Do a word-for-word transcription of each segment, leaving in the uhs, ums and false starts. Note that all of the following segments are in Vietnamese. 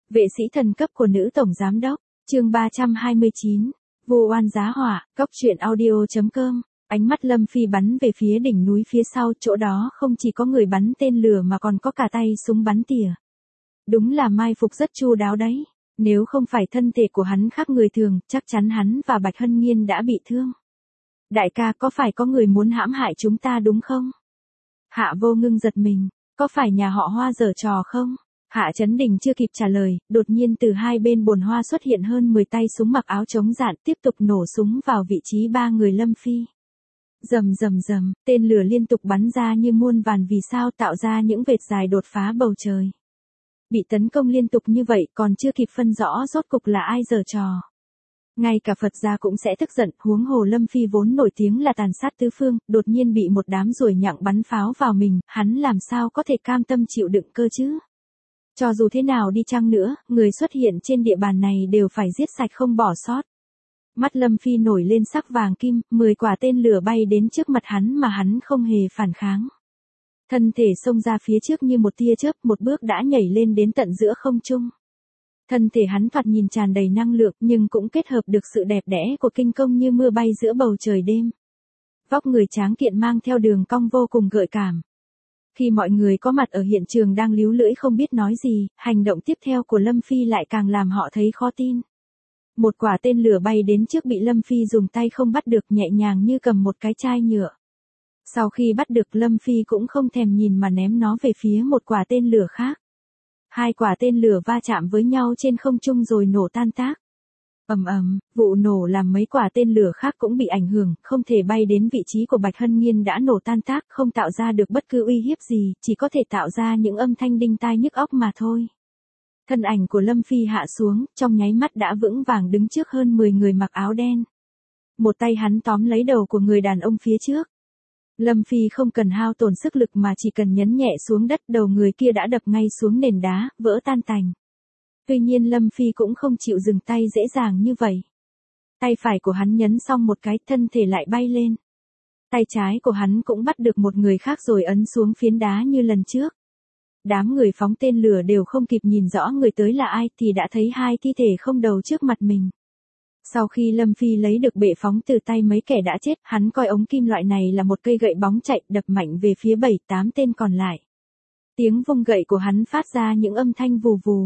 Vệ sĩ thần cấp của nữ tổng giám đốc, chương ba trăm hai mươi chín, vô oan giá họa, cóc truyện audio chấm com. Ánh mắt Lâm Phi bắn về phía đỉnh núi phía sau, chỗ đó không chỉ có người bắn tên lửa mà còn có cả tay súng bắn tỉa. Đúng là mai phục rất chu đáo đấy, nếu không phải thân thể của hắn khác người thường, chắc chắn hắn và Bạch Hân Nhiên đã bị thương. Đại ca, có phải có người muốn hãm hại chúng ta đúng không? Hạ Vô Ngưng giật mình, có phải nhà họ Hoa giở trò không? Hạ Chấn Đình chưa kịp trả lời, đột nhiên từ hai bên bồn hoa xuất hiện hơn mười tay súng mặc áo chống đạn tiếp tục nổ súng vào vị trí ba người Lâm Phi. Rầm rầm rầm, tên lửa liên tục bắn ra như muôn vàn vì sao tạo ra những vệt dài đột phá bầu trời. Bị tấn công liên tục như vậy còn chưa kịp phân rõ rốt cục là ai giở trò. Ngay cả Phật gia cũng sẽ tức giận, huống hồ Lâm Phi vốn nổi tiếng là tàn sát tứ phương, đột nhiên bị một đám ruồi nhặng bắn pháo vào mình, hắn làm sao có thể cam tâm chịu đựng cơ chứ? Cho dù thế nào đi chăng nữa, người xuất hiện trên địa bàn này đều phải giết sạch không bỏ sót. Mắt Lâm Phi nổi lên sắc vàng kim, mười quả tên lửa bay đến trước mặt hắn mà hắn không hề phản kháng. Thân thể xông ra phía trước như một tia chớp, một bước đã nhảy lên đến tận giữa không trung. Thân thể hắn thoạt nhìn tràn đầy năng lượng nhưng cũng kết hợp được sự đẹp đẽ của kinh công như mưa bay giữa bầu trời đêm. Vóc người tráng kiện mang theo đường cong vô cùng gợi cảm. Khi mọi người có mặt ở hiện trường đang líu lưỡi không biết nói gì, hành động tiếp theo của Lâm Phi lại càng làm họ thấy khó tin. Một quả tên lửa bay đến trước bị Lâm Phi dùng tay không bắt được, nhẹ nhàng như cầm một cái chai nhựa. Sau khi bắt được, Lâm Phi cũng không thèm nhìn mà ném nó về phía một quả tên lửa khác. Hai quả tên lửa va chạm với nhau trên không trung rồi nổ tan tác. Ầm ầm, vụ nổ làm mấy quả tên lửa khác cũng bị ảnh hưởng, không thể bay đến vị trí của Bạch Hân Nhiên đã nổ tan tác, không tạo ra được bất cứ uy hiếp gì, chỉ có thể tạo ra những âm thanh đinh tai nhức óc mà thôi. Thân ảnh của Lâm Phi hạ xuống, trong nháy mắt đã vững vàng đứng trước hơn mười người mặc áo đen. Một tay hắn tóm lấy đầu của người đàn ông phía trước. Lâm Phi không cần hao tổn sức lực mà chỉ cần nhấn nhẹ xuống đất, đầu người kia đã đập ngay xuống nền đá, vỡ tan tành. Tuy nhiên Lâm Phi cũng không chịu dừng tay dễ dàng như vậy. Tay phải của hắn nhấn xong một cái, thân thể lại bay lên. Tay trái của hắn cũng bắt được một người khác rồi ấn xuống phiến đá như lần trước. Đám người phóng tên lửa đều không kịp nhìn rõ người tới là ai thì đã thấy hai thi thể không đầu trước mặt mình. Sau khi Lâm Phi lấy được bệ phóng từ tay mấy kẻ đã chết, hắn coi ống kim loại này là một cây gậy bóng chạy, đập mạnh về phía bảy tám tên còn lại. Tiếng vung gậy của hắn phát ra những âm thanh vù vù.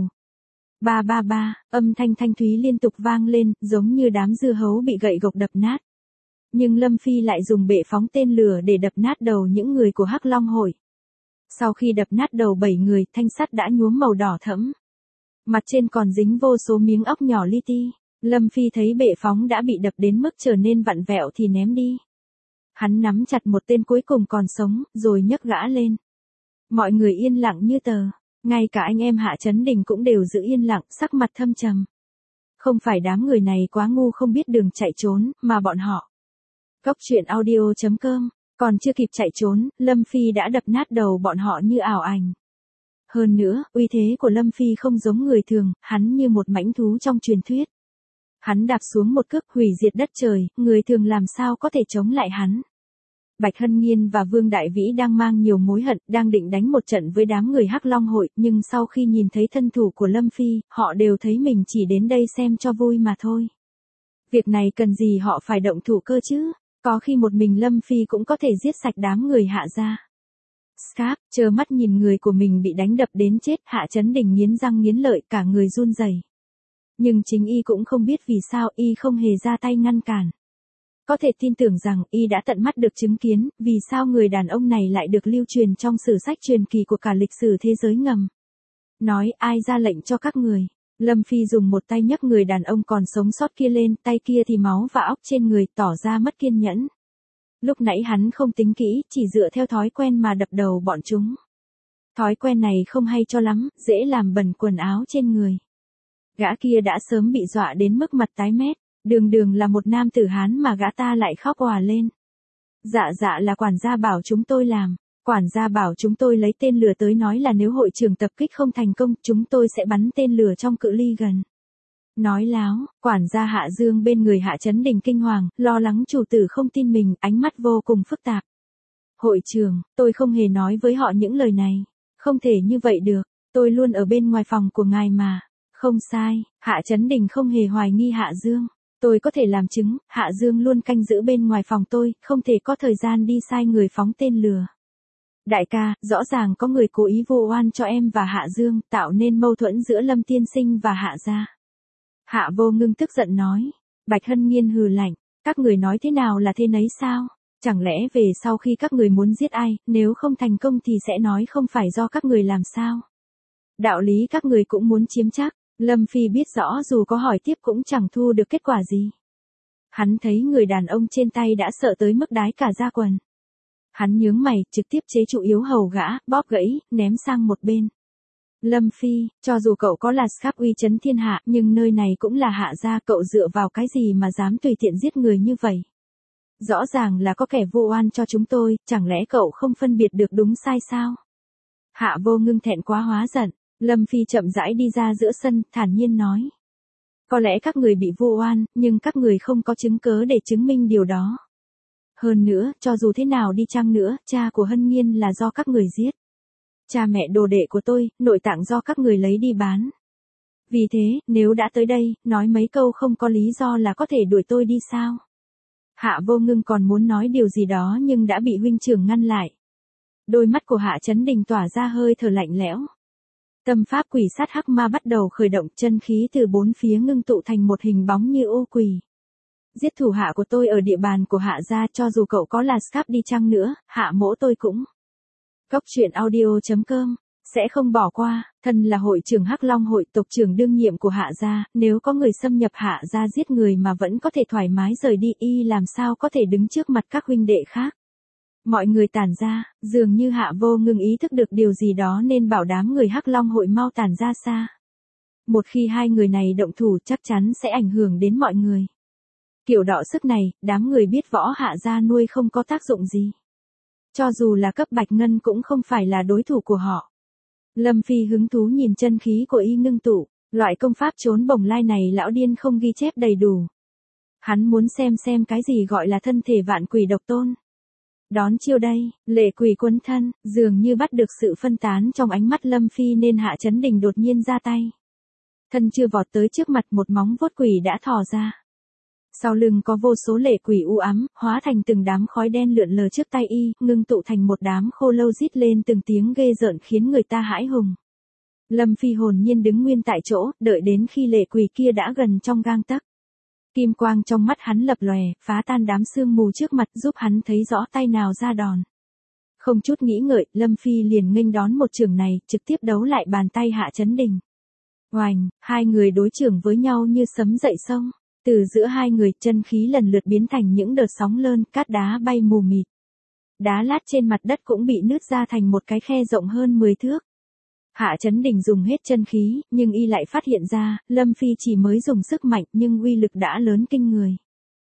Ba ba ba, âm thanh thanh thúy liên tục vang lên, giống như đám dưa hấu bị gậy gộc đập nát. Nhưng Lâm Phi lại dùng bệ phóng tên lửa để đập nát đầu những người của Hắc Long Hội. Sau khi đập nát đầu bảy người, thanh sắt đã nhuốm màu đỏ thẫm. Mặt trên còn dính vô số miếng óc nhỏ li ti. Lâm Phi thấy bệ phóng đã bị đập đến mức trở nên vặn vẹo thì ném đi. Hắn nắm chặt một tên cuối cùng còn sống, rồi nhấc gã lên. Mọi người yên lặng như tờ. Ngay cả anh em Hạ Chấn Đình cũng đều giữ yên lặng, sắc mặt thâm trầm. Không phải đám người này quá ngu không biết đường chạy trốn, mà bọn họ. Cóc truyện audio chấm com, còn chưa kịp chạy trốn, Lâm Phi đã đập nát đầu bọn họ như ảo ảnh. Hơn nữa, uy thế của Lâm Phi không giống người thường, hắn như một mãnh thú trong truyền thuyết. Hắn đạp xuống một cước hủy diệt đất trời, người thường làm sao có thể chống lại hắn. Bạch Hân Nhiên và Vương Đại Vĩ đang mang nhiều mối hận, đang định đánh một trận với đám người Hắc Long Hội, nhưng sau khi nhìn thấy thân thủ của Lâm Phi, họ đều thấy mình chỉ đến đây xem cho vui mà thôi. Việc này cần gì họ phải động thủ cơ chứ, có khi một mình Lâm Phi cũng có thể giết sạch đám người Hạ gia. Scarp, trơ mắt nhìn người của mình bị đánh đập đến chết, Hạ Chấn Đình nghiến răng nghiến lợi, cả người run rẩy. Nhưng chính y cũng không biết vì sao y không hề ra tay ngăn cản. Có thể tin tưởng rằng y đã tận mắt được chứng kiến vì sao người đàn ông này lại được lưu truyền trong sử sách truyền kỳ của cả lịch sử thế giới ngầm. Nói ai ra lệnh cho các người. Lâm Phi dùng một tay nhấc người đàn ông còn sống sót kia lên, tay kia thì máu và óc trên người, tỏ ra mất kiên nhẫn. Lúc nãy hắn không tính kỹ, chỉ dựa theo thói quen mà đập đầu bọn chúng. Thói quen này không hay cho lắm, dễ làm bẩn quần áo trên người. Gã kia đã sớm bị dọa đến mức mặt tái mét, đường đường là một nam tử Hán mà gã ta lại khóc òa lên. Dạ dạ là quản gia bảo chúng tôi làm, quản gia bảo chúng tôi lấy tên lửa tới nói là nếu hội trưởng tập kích không thành công, chúng tôi sẽ bắn tên lửa trong cự ly gần. Nói láo, quản gia Hạ Dương bên người Hạ Chấn Đình kinh hoàng, lo lắng chủ tử không tin mình, ánh mắt vô cùng phức tạp. Hội trưởng, tôi không hề nói với họ những lời này, không thể như vậy được, tôi luôn ở bên ngoài phòng của ngài mà. Không sai, Hạ Chấn Đình không hề hoài nghi Hạ Dương. Tôi có thể làm chứng, Hạ Dương luôn canh giữ bên ngoài phòng tôi, không thể có thời gian đi sai người phóng tên lừa. Đại ca, rõ ràng có người cố ý vu oan cho em và Hạ Dương, tạo nên mâu thuẫn giữa Lâm tiên sinh và Hạ gia. Hạ Vô Ngưng tức giận nói. Bạch Hân Nhiên hừ lạnh, các người nói thế nào là thế nấy sao? Chẳng lẽ về sau khi các người muốn giết ai, nếu không thành công thì sẽ nói không phải do các người làm sao? Đạo lý các người cũng muốn chiếm chắc. Lâm Phi biết rõ dù có hỏi tiếp cũng chẳng thu được kết quả gì. Hắn thấy người đàn ông trên tay đã sợ tới mức đái cả da quần. Hắn nhướng mày, trực tiếp chế trụ yếu hầu gã, bóp gãy, ném sang một bên. Lâm Phi, cho dù cậu có là Scarp uy chấn thiên hạ, nhưng nơi này cũng là Hạ gia, cậu dựa vào cái gì mà dám tùy tiện giết người như vậy? Rõ ràng là có kẻ vu oan cho chúng tôi, chẳng lẽ cậu không phân biệt được đúng sai sao? Hạ Vô Ngưng thẹn quá hóa giận. Lâm Phi chậm rãi đi ra giữa sân, thản nhiên nói. Có lẽ các người bị vu oan, nhưng các người không có chứng cớ để chứng minh điều đó. Hơn nữa, cho dù thế nào đi chăng nữa, cha của Hân Nhiên là do các người giết. Cha mẹ đồ đệ của tôi, nội tạng do các người lấy đi bán. Vì thế, nếu đã tới đây, nói mấy câu không có lý do là có thể đuổi tôi đi sao? Hạ Vô Ngưng còn muốn nói điều gì đó nhưng đã bị huynh trưởng ngăn lại. Đôi mắt của Hạ Chấn Đình tỏa ra hơi thở lạnh lẽo. Tâm pháp quỷ sát hắc ma bắt đầu khởi động, chân khí từ bốn phía ngưng tụ thành một hình bóng như ô quỷ. Giết thủ hạ của tôi ở địa bàn của Hạ gia, cho dù cậu có là Scarp đi chăng nữa, Hạ mỗ tôi cũng. Cốc truyện audio chấm com sẽ không bỏ qua. Thân là hội trưởng Hắc Long hội, tộc trưởng đương nhiệm của Hạ gia, nếu có người xâm nhập Hạ gia giết người mà vẫn có thể thoải mái rời đi, y làm sao có thể đứng trước mặt các huynh đệ khác. Mọi người tản ra, dường như Hạ Vô Ngưng ý thức được điều gì đó nên bảo đám người Hắc Long hội mau tản ra xa. Một khi hai người này động thủ chắc chắn sẽ ảnh hưởng đến mọi người. Kiểu đọ sức này, đám người biết võ Hạ gia nuôi không có tác dụng gì. Cho dù là cấp bạch ngân cũng không phải là đối thủ của họ. Lâm Phi hứng thú nhìn chân khí của y ngưng tụ, loại công pháp trốn bồng lai này lão điên không ghi chép đầy đủ. Hắn muốn xem xem cái gì gọi là thân thể vạn quỷ độc tôn. Đón chiêu đây, lệ quỷ quấn thân, dường như bắt được sự phân tán trong ánh mắt Lâm Phi nên Hạ Chấn Đình đột nhiên ra tay. Thân chưa vọt tới trước mặt, một móng vuốt quỷ đã thò ra. Sau lưng có vô số lệ quỷ u ám, hóa thành từng đám khói đen lượn lờ trước tay y, ngưng tụ thành một đám khô lâu rít lên từng tiếng ghê rợn khiến người ta hãi hùng. Lâm Phi hồn nhiên đứng nguyên tại chỗ, đợi đến khi lệ quỷ kia đã gần trong gang tấc. Kim quang trong mắt hắn lập lòe, phá tan đám sương mù trước mặt, giúp hắn thấy rõ tay nào ra đòn. Không chút nghĩ ngợi, Lâm Phi liền nghênh đón một chưởng này, trực tiếp đấu lại bàn tay Hạ Chấn Đình. Oành, hai người đối chưởng với nhau như sấm dậy sông. Từ giữa hai người, chân khí lần lượt biến thành những đợt sóng lơn, cát đá bay mù mịt. Đá lát trên mặt đất cũng bị nứt ra thành một cái khe rộng hơn mười thước. Hạ Chấn Đình dùng hết chân khí, nhưng y lại phát hiện ra, Lâm Phi chỉ mới dùng sức mạnh nhưng uy lực đã lớn kinh người.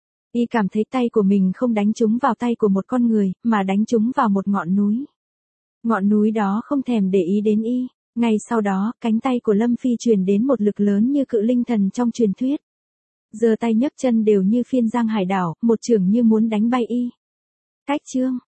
Y cảm thấy tay của mình không đánh trúng vào tay của một con người, mà đánh trúng vào một ngọn núi. Ngọn núi đó không thèm để ý đến y. Ngay sau đó, cánh tay của Lâm Phi truyền đến một lực lớn như cự linh thần trong truyền thuyết. Giơ tay nhấc chân đều như phiên giang hải đảo, một chưởng như muốn đánh bay y. Cách chương.